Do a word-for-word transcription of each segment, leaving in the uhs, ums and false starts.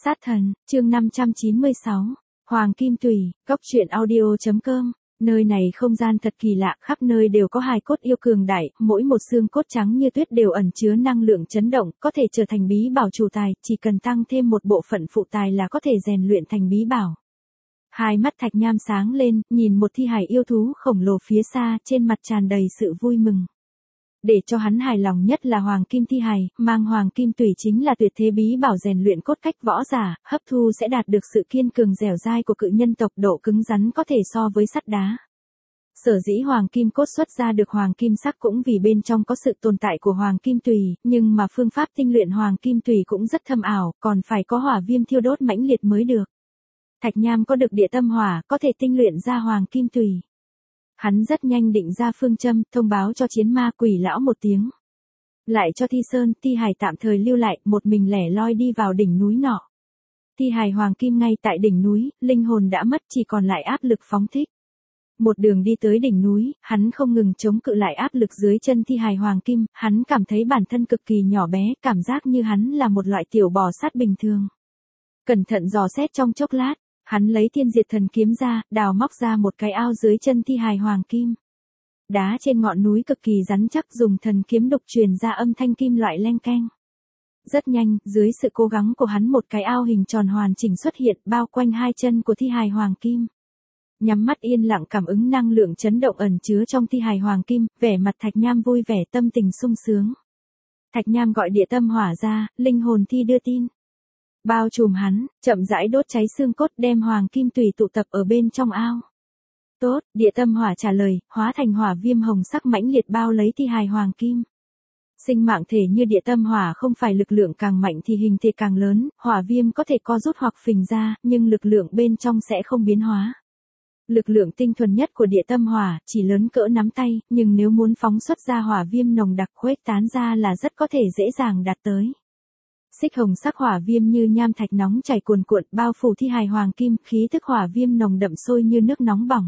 Sát thần, chương năm trăm chín mươi sáu. Hoàng Kim Tùy, Cốc truyện audio chấm com. Nơi này không gian thật kỳ lạ, khắp nơi đều có hài cốt yêu cường đại, mỗi một xương cốt trắng như tuyết đều ẩn chứa năng lượng chấn động, có thể trở thành bí bảo chủ tài, chỉ cần tăng thêm một bộ phận phụ tài là có thể rèn luyện thành bí bảo. Hai mắt Thạch Nham sáng lên, nhìn một thi hài yêu thú khổng lồ phía xa, trên mặt tràn đầy sự vui mừng. Để cho hắn hài lòng nhất là Hoàng Kim thi hài, mang Hoàng Kim Tùy chính là tuyệt thế bí bảo rèn luyện cốt cách võ giả, hấp thu sẽ đạt được sự kiên cường dẻo dai của cự nhân tộc, độ cứng rắn có thể so với sắt đá. Sở dĩ Hoàng Kim cốt xuất ra được Hoàng Kim sắc cũng vì bên trong có sự tồn tại của Hoàng Kim Tùy, nhưng mà phương pháp tinh luyện Hoàng Kim Tùy cũng rất thâm ảo, còn phải có hỏa viêm thiêu đốt mãnh liệt mới được. Thạch Nham có được địa tâm hỏa, có thể tinh luyện ra Hoàng Kim Tùy. Hắn rất nhanh định ra phương châm, thông báo cho chiến ma Quỷ lão một tiếng. Lại cho Thi Sơn, thi hài tạm thời lưu lại, một mình lẻ loi đi vào đỉnh núi nọ. Thi hài Hoàng Kim ngay tại đỉnh núi, linh hồn đã mất, chỉ còn lại áp lực phóng thích. Một đường đi tới đỉnh núi, hắn không ngừng chống cự lại áp lực dưới chân thi hài Hoàng Kim, hắn cảm thấy bản thân cực kỳ nhỏ bé, cảm giác như hắn là một loại tiểu bò sát bình thường. Cẩn thận dò xét trong chốc lát. Hắn lấy Thiên Diệt Thần kiếm ra, đào móc ra một cái ao dưới chân thi hài Hoàng Kim. Đá trên ngọn núi cực kỳ rắn chắc, dùng thần kiếm đục truyền ra âm thanh kim loại leng keng. Rất nhanh, dưới sự cố gắng của hắn một cái ao hình tròn hoàn chỉnh xuất hiện bao quanh hai chân của thi hài Hoàng Kim. Nhắm mắt yên lặng cảm ứng năng lượng chấn động ẩn chứa trong thi hài Hoàng Kim, vẻ mặt Thạch Nham vui vẻ, tâm tình sung sướng. Thạch Nham gọi địa tâm hỏa ra, linh hồn thi đưa tin. Bao trùm hắn, chậm rãi đốt cháy xương cốt, đem Hoàng Kim Tùy tụ tập ở bên trong ao. Tốt, địa tâm hỏa trả lời, hóa thành hỏa viêm hồng sắc mãnh liệt bao lấy thi hài Hoàng Kim. Sinh mạng thể như địa tâm hỏa không phải lực lượng càng mạnh thì hình thể càng lớn, hỏa viêm có thể co rút hoặc phình ra, nhưng lực lượng bên trong sẽ không biến hóa. Lực lượng tinh thuần nhất của địa tâm hỏa chỉ lớn cỡ nắm tay, nhưng nếu muốn phóng xuất ra hỏa viêm nồng đặc khuếch tán ra là rất có thể dễ dàng đạt tới. Xích hồng sắc hỏa viêm như nham thạch nóng chảy cuồn cuộn bao phủ thi hài Hoàng Kim, khí tức hỏa viêm nồng đậm sôi như nước nóng bỏng.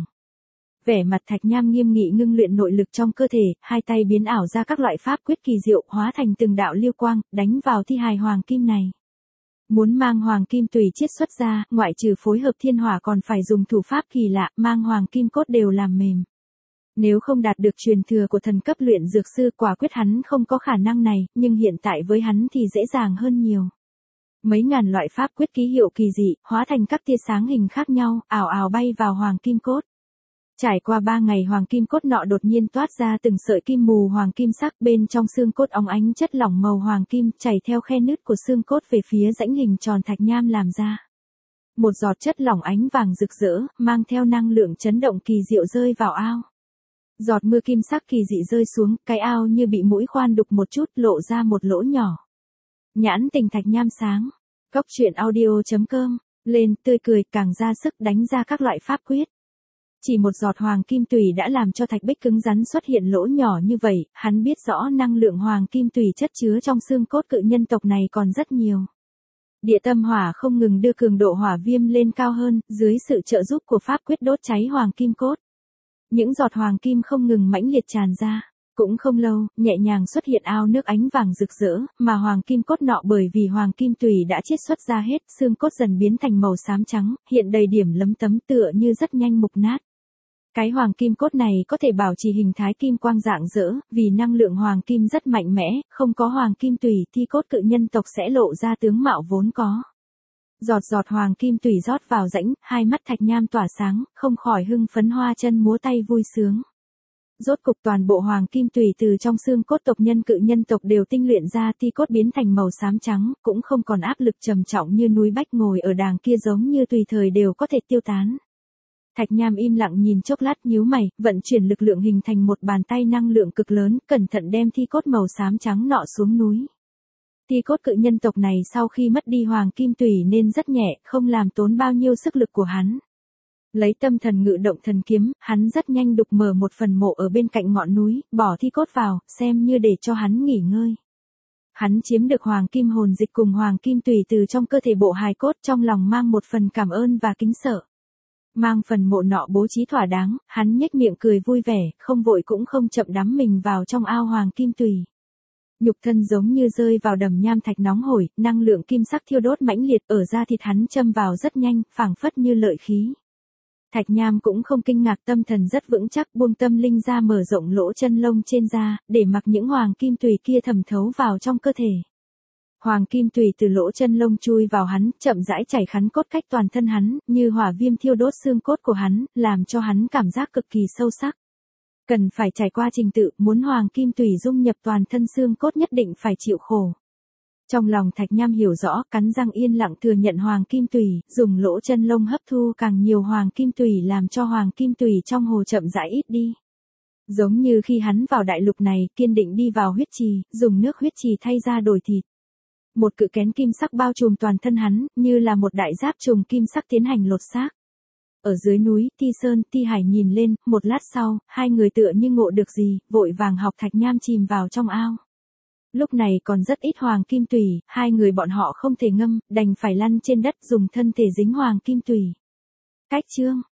Vẻ mặt Thạch Nham nghiêm nghị ngưng luyện nội lực trong cơ thể, hai tay biến ảo ra các loại pháp quyết kỳ diệu, hóa thành từng đạo lưu quang, đánh vào thi hài Hoàng Kim này. Muốn mang Hoàng Kim Tùy chiết xuất ra, ngoại trừ phối hợp thiên hỏa còn phải dùng thủ pháp kỳ lạ, mang Hoàng Kim cốt đều làm mềm. Nếu không đạt được truyền thừa của thần cấp luyện dược sư, quả quyết hắn không có khả năng này, nhưng hiện tại với hắn thì dễ dàng hơn nhiều. Mấy ngàn loại pháp quyết ký hiệu kỳ dị, hóa thành các tia sáng hình khác nhau, ảo ảo bay vào Hoàng Kim cốt. Trải qua ba ngày Hoàng Kim cốt nọ đột nhiên toát ra từng sợi kim mù hoàng kim sắc, bên trong xương cốt óng ánh chất lỏng màu hoàng kim chảy theo khe nứt của xương cốt về phía rãnh hình tròn Thạch Nham làm ra. Một giọt chất lỏng ánh vàng rực rỡ, mang theo năng lượng chấn động kỳ diệu rơi vào ao. Giọt mưa kim sắc kỳ dị rơi xuống, cái ao như bị mũi khoan đục một chút, lộ ra một lỗ nhỏ. Nhãn tình Thạch Nham sáng. Cốc truyện audio chấm com. Lên, tươi cười, càng ra sức đánh ra các loại pháp quyết. Chỉ một giọt Hoàng Kim Tùy đã làm cho thạch bích cứng rắn xuất hiện lỗ nhỏ như vậy, hắn biết rõ năng lượng Hoàng Kim Tùy chất chứa trong xương cốt cự nhân tộc này còn rất nhiều. Địa tâm hỏa không ngừng đưa cường độ hỏa viêm lên cao hơn, dưới sự trợ giúp của pháp quyết đốt cháy Hoàng Kim cốt. Những giọt Hoàng Kim không ngừng mãnh liệt tràn ra. Cũng không lâu, nhẹ nhàng xuất hiện ao nước ánh vàng rực rỡ, mà Hoàng Kim cốt nọ bởi vì Hoàng Kim Tùy đã chiết xuất ra hết, xương cốt dần biến thành màu xám trắng, hiện đầy điểm lấm tấm tựa như rất nhanh mục nát. Cái Hoàng Kim cốt này có thể bảo trì hình thái kim quang rạng rỡ, vì năng lượng Hoàng Kim rất mạnh mẽ, không có Hoàng Kim Tùy thi cốt cự nhân tộc sẽ lộ ra tướng mạo vốn có. Giọt giọt Hoàng Kim Tùy rót vào rãnh, hai mắt Thạch Nham tỏa sáng, không khỏi hưng phấn hoa chân múa tay vui sướng. Rốt cục toàn bộ Hoàng Kim Tùy từ trong xương cốt tộc nhân cự nhân tộc đều tinh luyện ra, thi cốt biến thành màu xám trắng, cũng không còn áp lực trầm trọng như núi bách ngồi ở đàng kia, giống như tùy thời đều có thể tiêu tán. Thạch Nham im lặng nhìn chốc lát, nhíu mày, vận chuyển lực lượng hình thành một bàn tay năng lượng cực lớn, cẩn thận đem thi cốt màu xám trắng nọ xuống núi. Thi cốt cự nhân tộc này sau khi mất đi Hoàng Kim Tùy nên rất nhẹ, không làm tốn bao nhiêu sức lực của hắn. Lấy tâm thần ngự động thần kiếm, hắn rất nhanh đục mở một phần mộ ở bên cạnh ngọn núi, bỏ thi cốt vào, xem như để cho hắn nghỉ ngơi. Hắn chiếm được Hoàng Kim hồn dịch cùng Hoàng Kim Tùy từ trong cơ thể bộ hài cốt, trong lòng mang một phần cảm ơn và kính sợ. Mang phần mộ nọ bố trí thỏa đáng, hắn nhếch miệng cười vui vẻ, không vội cũng không chậm đắm mình vào trong ao Hoàng Kim Tùy. Nhục thân giống như rơi vào đầm nham thạch nóng hổi, năng lượng kim sắc thiêu đốt mãnh liệt ở da thịt hắn châm vào rất nhanh, phảng phất như lợi khí. Thạch nham cũng không kinh ngạc, tâm thần rất vững chắc, buông tâm linh ra mở rộng lỗ chân lông trên da, để mặc những hoàng kim tùy kia thẩm thấu vào trong cơ thể. Hoàng kim tùy từ lỗ chân lông chui vào hắn, chậm rãi chảy khắn cốt cách toàn thân hắn, như hỏa viêm thiêu đốt xương cốt của hắn, làm cho hắn cảm giác cực kỳ sâu sắc. Cần phải trải qua trình tự, muốn hoàng kim tùy dung nhập toàn thân xương cốt nhất định phải chịu khổ. Trong lòng thạch nham hiểu rõ, cắn răng yên lặng thừa nhận hoàng kim tùy, dùng lỗ chân lông hấp thu càng nhiều hoàng kim tùy làm cho hoàng kim tùy trong hồ chậm rãi ít đi. Giống như khi hắn vào đại lục này, kiên định đi vào huyết trì, dùng nước huyết trì thay ra đổi thịt. Một cự kén kim sắc bao trùm toàn thân hắn, như là một đại giáp trùng kim sắc tiến hành lột xác. Ở dưới núi, Ti Sơn, Ti Hải nhìn lên, một lát sau, hai người tựa như ngộ được gì, vội vàng học thạch nham chìm vào trong ao. Lúc này còn rất ít hoàng kim tùy, hai người bọn họ không thể ngâm, đành phải lăn trên đất dùng thân thể dính hoàng kim tùy. Cách chương